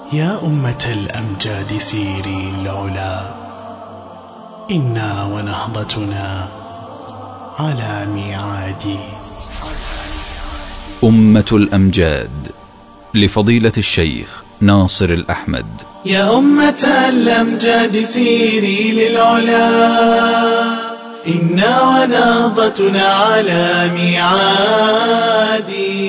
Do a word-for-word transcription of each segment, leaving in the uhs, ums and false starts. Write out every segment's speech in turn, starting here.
يا أمة الأمجاد سيري العلا، إنا ونهضتنا على ميعاد. أمة الأمجاد لفضيلة الشيخ ناصر الأحمد. يا أمة الأمجاد سيري للعلا، إنا ونهضتنا على ميعاد.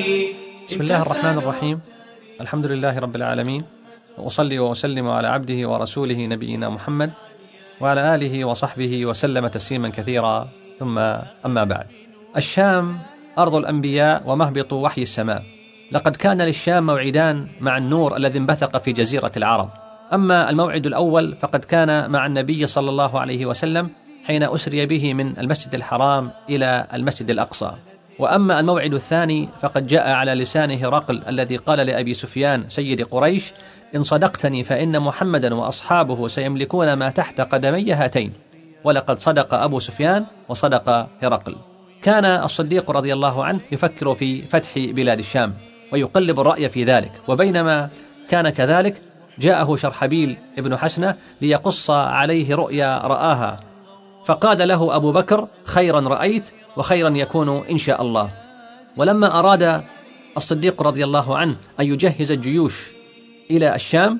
بسم الله الرحمن الرحيم. الحمد لله رب العالمين، وأصلي وأسلم على عبده ورسوله نبينا محمد وعلى آله وصحبه وسلم تسليما كثيرا، ثم أما بعد. الشام أرض الأنبياء ومهبط وحي السماء، لقد كان للشام موعدان مع النور الذي انبثق في جزيرة العرب. أما الموعد الأول فقد كان مع النبي صلى الله عليه وسلم حين أسري به من المسجد الحرام إلى المسجد الأقصى، وأما الموعد الثاني فقد جاء على لسان هرقل الذي قال لأبي سفيان سيد قريش: إن صدقتني فإن محمدا وأصحابه سيملكون ما تحت قدمي هاتين. ولقد صدق أبو سفيان وصدق هرقل. كان الصديق رضي الله عنه يفكر في فتح بلاد الشام ويقلب الرأي في ذلك، وبينما كان كذلك جاءه شرحبيل ابن حسنة ليقص عليه رؤيا رآها، فقال له أبو بكر: خيرا رأيت وخيرا يكون إن شاء الله. ولما أراد الصديق رضي الله عنه أن يجهز الجيوش إلى الشام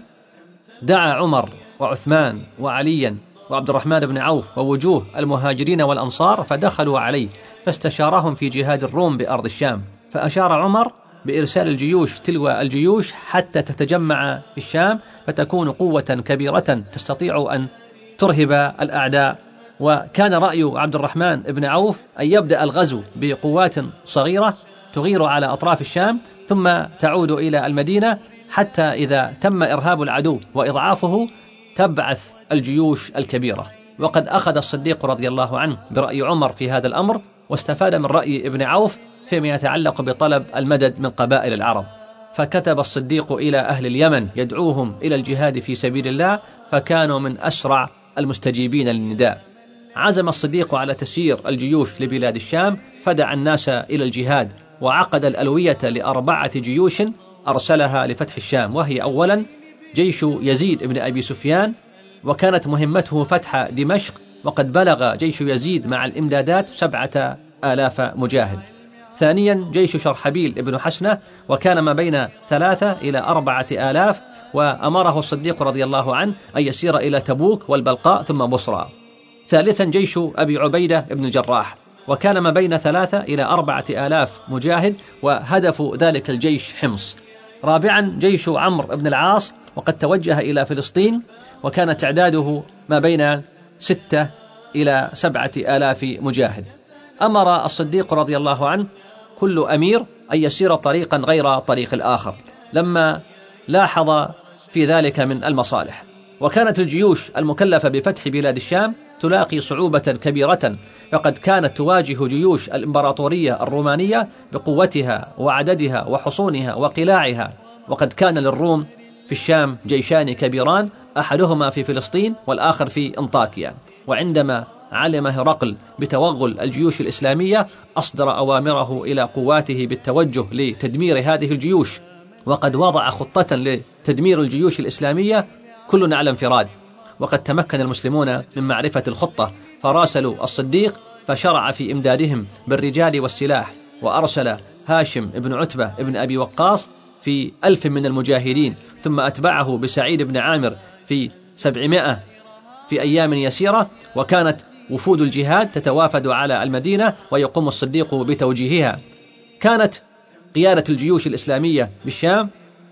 دعا عمر وعثمان وعليا وعبد الرحمن بن عوف ووجوه المهاجرين والأنصار، فدخلوا عليه فاستشارهم في جهاد الروم بأرض الشام، فأشار عمر بإرسال الجيوش تلو الجيوش حتى تتجمع في الشام فتكون قوة كبيرة تستطيع أن ترهب الأعداء. وكان رأي عبد الرحمن بن عوف أن يبدأ الغزو بقوات صغيرة تغير على أطراف الشام ثم تعود إلى المدينة، حتى إذا تم إرهاب العدو وإضعافه تبعث الجيوش الكبيرة. وقد أخذ الصديق رضي الله عنه برأي عمر في هذا الأمر، واستفاد من رأي ابن عوف فيما يتعلق بطلب المدد من قبائل العرب. فكتب الصديق إلى أهل اليمن يدعوهم إلى الجهاد في سبيل الله، فكانوا من أسرع المستجيبين للنداء. عزم الصديق على تسيير الجيوش لبلاد الشام، فدعا الناس إلى الجهاد، وعقد الألوية لأربعة جيوش أرسلها لفتح الشام، وهي أولا جيش يزيد بن أبي سفيان، وكانت مهمته فتح دمشق، وقد بلغ جيش يزيد مع الإمدادات سبعة آلاف مجاهد. ثانيا جيش شرحبيل بن حسنة، وكان ما بين ثلاثة إلى أربعة آلاف، وأمره الصديق رضي الله عنه أن يسير إلى تبوك والبلقاء ثم بصرى. ثالثا جيش أبي عبيدة بن الجراح، وكان ما بين ثلاثة إلى أربعة آلاف مجاهد، وهدف ذلك الجيش حمص. رابعا جيش عمرو بن العاص، وقد توجه إلى فلسطين، وكان تعداده ما بين ستة إلى سبعة آلاف مجاهد. أمر الصديق رضي الله عنه كل أمير أن يسير طريقا غير طريق الآخر لما لاحظ في ذلك من المصالح. وكانت الجيوش المكلفة بفتح بلاد الشام تلاقي صعوبة كبيرة، فقد كانت تواجه جيوش الإمبراطورية الرومانية بقوتها وعددها وحصونها وقلاعها، وقد كان للروم في الشام جيشان كبيران، أحدهما في فلسطين والآخر في أنطاكيا. وعندما علم هرقل بتوغل الجيوش الإسلامية أصدر أوامره إلى قواته بالتوجه لتدمير هذه الجيوش، وقد وضع خطة لتدمير الجيوش الإسلامية كلنا على انفراد. وقد تمكن المسلمون من معرفة الخطة، فراسلوا الصديق فشرع في إمدادهم بالرجال والسلاح، وأرسل هاشم بن عتبة بن أبي وقاص في ألف من المجاهدين، ثم أتبعه بسعيد بن عامر في سبعمائة في أيام يسيرة. وكانت وفود الجهاد تتوافد على المدينة ويقوم الصديق بتوجيهها. كانت قيادة الجيوش الإسلامية بالشام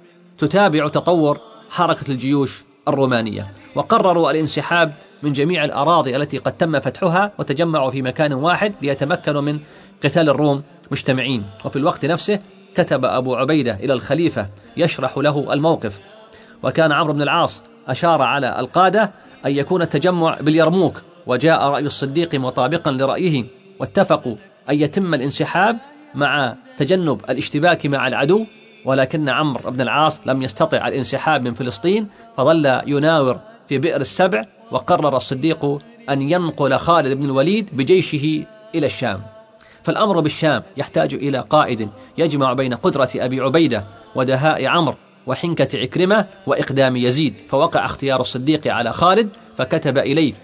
تتابع تطور حركة الجيوش الرومانية، وقرروا الانسحاب من جميع الأراضي التي قد تم فتحها وتجمعوا في مكان واحد ليتمكنوا من قتال الروم مجتمعين. وفي الوقت نفسه كتب أبو عبيدة إلى الخليفة يشرح له الموقف، وكان عمرو بن العاص أشار على القادة أن يكون التجمع باليرموك، وجاء رأي الصديق مطابقا لرأيه، واتفقوا أن يتم الانسحاب مع تجنب الاشتباك مع العدو. ولكن عمرو بن العاص لم يستطع الانسحاب من فلسطين، فظل يناور في بئر السبع، وقرر الصديق أن ينقل خالد بن الوليد بجيشه إلى الشام. فالأمر بالشام يحتاج إلى قائد يجمع بين قدرة أبي عبيدة ودهاء عمرو وحنكة عكرمة وإقدام يزيد، فوقع اختيار الصديق على خالد فكتب إليه،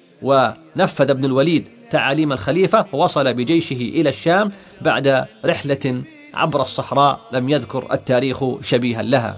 ونفذ ابن الوليد تعاليم الخليفة ووصل بجيشه إلى الشام بعد رحلة عبر الصحراء لم يذكر التاريخ شبيها لها.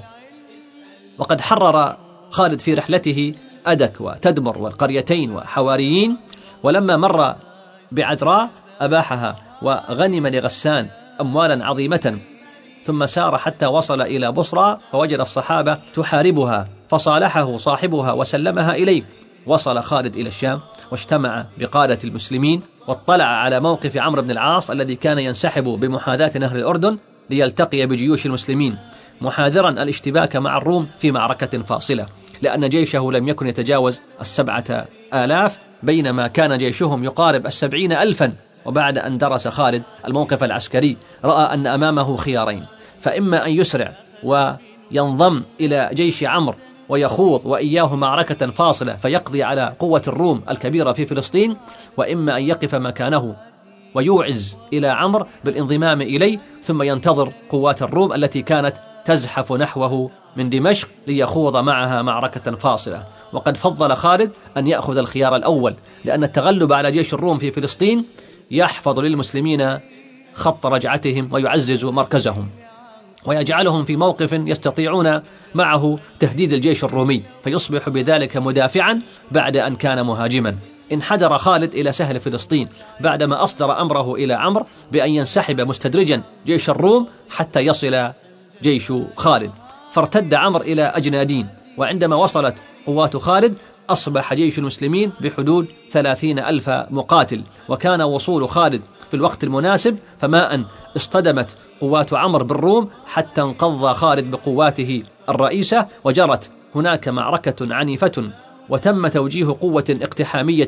وقد حرر خالد في رحلته أدك وتدمر والقريتين وحواريين، ولما مر بعذراء أباحها وغنم لغسان أموالا عظيمة، ثم سار حتى وصل إلى بصرى فوجد الصحابة تحاربها فصالحه صاحبها وسلمها إليه. وصل خالد إلى الشام واجتمع بقادة المسلمين واطلع على موقف عمرو بن العاص الذي كان ينسحب بمحاذاة نهر الأردن ليلتقي بجيوش المسلمين، محاذرا الاشتباك مع الروم في معركة فاصلة، لأن جيشه لم يكن يتجاوز السبعة آلاف بينما كان جيشهم يقارب السبعين ألفا. وبعد أن درس خالد الموقف العسكري رأى أن أمامه خيارين، فإما أن يسرع وينضم إلى جيش عمرو ويخوض وإياه معركة فاصلة فيقضي على قوة الروم الكبيرة في فلسطين، وإما أن يقف مكانه ويوعز إلى عمرو بالانضمام إليه ثم ينتظر قوات الروم التي كانت تزحف نحوه من دمشق ليخوض معها معركة فاصلة. وقد فضل خالد أن يأخذ الخيار الأول، لأن التغلب على جيش الروم في فلسطين يحفظ للمسلمين خط رجعتهم ويعزز مركزهم ويجعلهم في موقف يستطيعون معه تهديد الجيش الرومي، فيصبح بذلك مدافعا بعد أن كان مهاجما. انحدر خالد إلى سهل فلسطين بعدما أصدر أمره إلى عمرو بأن ينسحب مستدرجا جيش الروم حتى يصل جيش خالد، فارتد عمرو إلى أجنادين، وعندما وصلت قوات خالد أصبح جيش المسلمين بحدود ثلاثين ألف مقاتل. وكان وصول خالد في الوقت المناسب، فما أن اصطدمت قوات عمرو بالروم حتى انقض خالد بقواته الرئيسة، وجرت هناك معركة عنيفة وتم توجيه قوة اقتحامية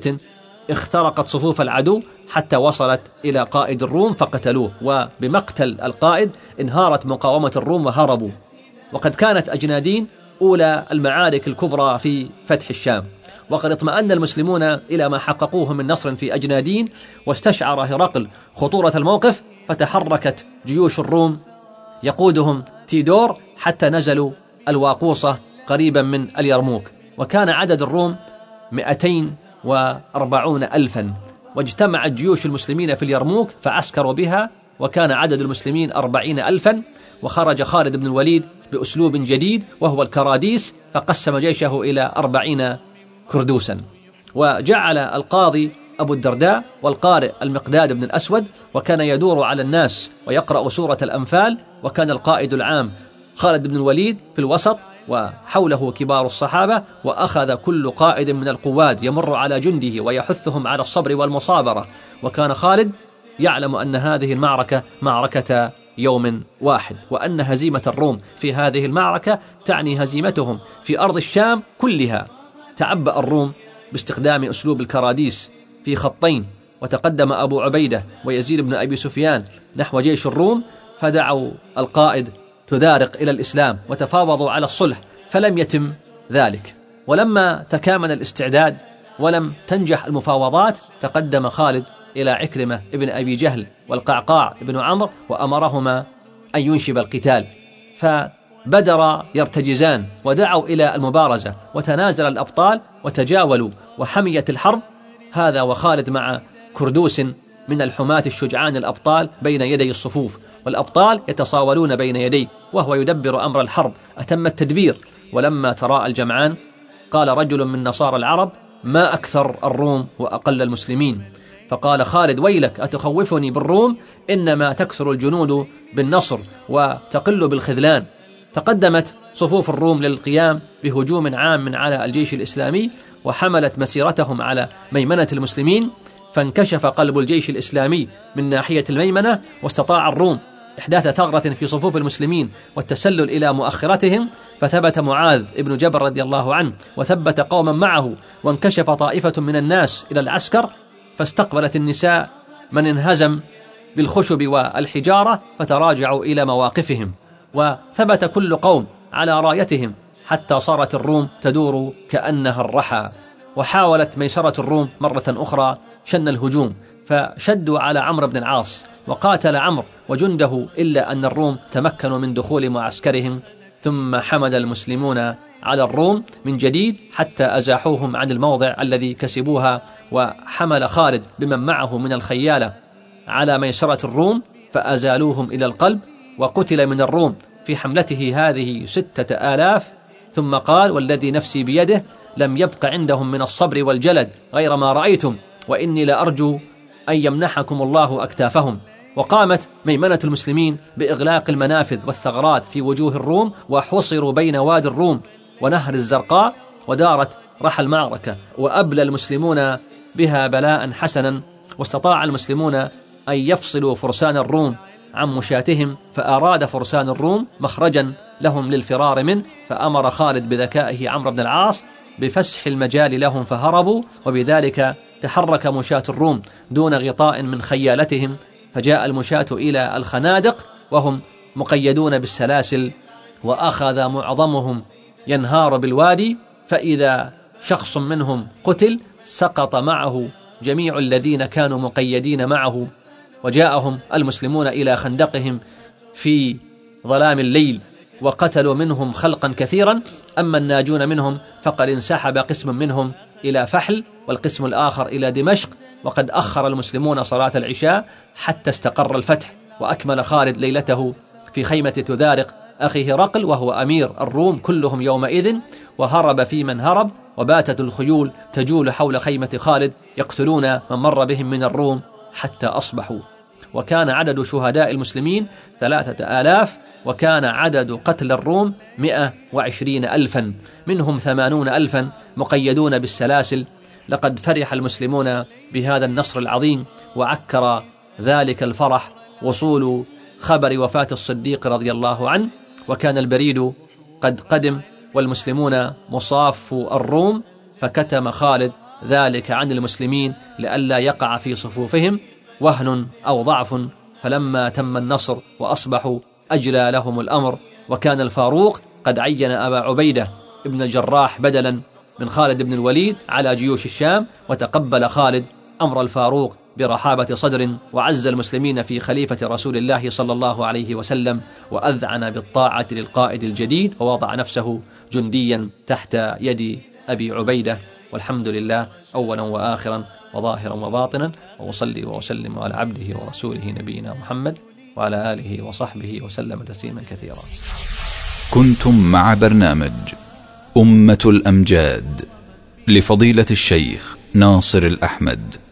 اخترقت صفوف العدو حتى وصلت إلى قائد الروم فقتلوه، وبمقتل القائد انهارت مقاومة الروم وهربوا. وقد كانت أجنادين أولى المعارك الكبرى في فتح الشام، وقد اطمأن المسلمون إلى ما حققوه من نصر في أجنادين، واستشعر هرقل خطورة الموقف، فتحركت جيوش الروم يقودهم تيدور حتى نزلوا الواقوصة قريبا من اليرموك، وكان عدد الروم مئتين وأربعون ألفا، واجتمعت جيوش المسلمين في اليرموك فعسكروا بها، وكان عدد المسلمين أربعين ألفا. وخرج خالد بن الوليد بأسلوب جديد وهو الكراديس، فقسم جيشه إلى أربعين كردوسا، وجعل القاضي أبو الدرداء والقارئ المقداد بن الأسود، وكان يدور على الناس ويقرأ سورة الأنفال، وكان القائد العام خالد بن الوليد في الوسط وحوله كبار الصحابة، وأخذ كل قائد من القواد يمر على جنده ويحثهم على الصبر والمصابرة. وكان خالد يعلم أن هذه المعركة معركة يوم واحد، وأن هزيمة الروم في هذه المعركة تعني هزيمتهم في أرض الشام كلها. تعبأ الروم باستخدام أسلوب الكراديس في خطين، وتقدم أبو عبيدة ويزيد بن أبي سفيان نحو جيش الروم، فدعوا القائد تذارق إلى الإسلام وتفاوضوا على الصلح، فلم يتم ذلك. ولما تكامل الاستعداد ولم تنجح المفاوضات، تقدم خالد إلى عكرمة ابن أبي جهل والقعقاع ابن عمرو وأمرهما أن ينشب القتال، فبدر يرتجزان ودعوا إلى المبارزة، وتنازل الأبطال وتجاولوا وحميت الحرب، هذا وخالد مع كردوس من الحماة الشجعان الأبطال بين يدي الصفوف، والأبطال يتصاولون بين يديه وهو يدبر أمر الحرب أتم التدبير. ولما تراءى الجمعان قال رجل من نصارى العرب: ما أكثر الروم وأقل المسلمين؟ فقال خالد: ويلك، أتخوفني بالروم؟ إنما تكثر الجنود بالنصر وتقل بالخذلان. تقدمت صفوف الروم للقيام بهجوم عام على الجيش الإسلامي، وحملت مسيرتهم على ميمنة المسلمين، فانكشف قلب الجيش الإسلامي من ناحية الميمنة، واستطاع الروم إحداث ثغرة في صفوف المسلمين والتسلل إلى مؤخرتهم، فثبت معاذ ابن جبل رضي الله عنه وثبت قوما معه، وانكشف طائفة من الناس إلى العسكر، فاستقبلت النساء من انهزم بالخشب والحجارة فتراجعوا إلى مواقفهم، وثبت كل قوم على رايتهم حتى صارت الروم تدور كأنها الرحى. وحاولت ميسرة الروم مرة أخرى شن الهجوم، فشدوا على عمرو بن العاص وقاتل عمرو وجنده، إلا أن الروم تمكنوا من دخول معسكرهم ثم حمد المسلمون على الروم من جديد حتى أزاحوهم عن الموضع الذي كسبوها، وحمل خالد بمن معه من الخيالة على ميسرة الروم فأزالوهم إلى القلب، وقتل من الروم في حملته هذه ستة آلاف. ثم قال: والذي نفسي بيده لم يبق عندهم من الصبر والجلد غير ما رأيتم، وإني لأرجو أن يمنحكم الله أكتافهم. وقامت ميمنة المسلمين بإغلاق المنافذ والثغرات في وجوه الروم، وحصروا بين وادي الروم ونهر الزرقاء، ودارت رحى المعركة، وأبلى المسلمون بها بلاء حسنا، واستطاع المسلمون أن يفصلوا فرسان الروم عن مشاتهم، فأراد فرسان الروم مخرجا لهم للفرار منه، فأمر خالد بذكائه عمرو بن العاص بفسح المجال لهم فهربوا، وبذلك تحرك مشاة الروم دون غطاء من خيالتهم، فجاء المشاة إلى الخنادق وهم مقيدون بالسلاسل، وأخذ معظمهم ينهار بالوادي، فإذا شخص منهم قتل سقط معه جميع الذين كانوا مقيدين معه، وجاءهم المسلمون إلى خندقهم في ظلام الليل وقتلوا منهم خلقا كثيرا. أما الناجون منهم فقد انسحب قسم منهم إلى فحل والقسم الآخر إلى دمشق، وقد أخر المسلمون صلاة العشاء حتى استقر الفتح، وأكمل خالد ليلته في خيمة تذارق أخي هرقل وهو أمير الروم كلهم يومئذ، وهرب في من هرب، وباتت الخيول تجول حول خيمة خالد يقتلون من مر بهم من الروم حتى أصبحوا. وكان عدد شهداء المسلمين ثلاثة آلاف، وكان عدد قتل الروم مئة وعشرين ألفا، منهم ثمانون ألفا مقيدون بالسلاسل. لقد فرح المسلمون بهذا النصر العظيم، وعكر ذلك الفرح وصول خبر وفاة الصديق رضي الله عنه، وكان البريد قد قدم والمسلمون مصاف الروم، فكتم خالد ذلك عن المسلمين لئلا يقع في صفوفهم وهن أو ضعف، فلما تم النصر وأصبحوا أجلى لهم الأمر، وكان الفاروق قد عين أبا عبيدة ابن الجراح بدلا من خالد بن الوليد على جيوش الشام، وتقبل خالد أمر الفاروق برحابة صدر، وعز المسلمين في خليفة رسول الله صلى الله عليه وسلم، وأذعن بالطاعة للقائد الجديد، ووضع نفسه جنديا تحت يد أبي عبيدة. والحمد لله أولا وآخرا وظاهرا وباطنا، وأصلي وأسلم على عبده ورسوله نبينا محمد وعلى آله وصحبه وسلم تسليما كثيرا. كنتم مع برنامج أمة الأمجاد لفضيلة الشيخ ناصر الأحمد.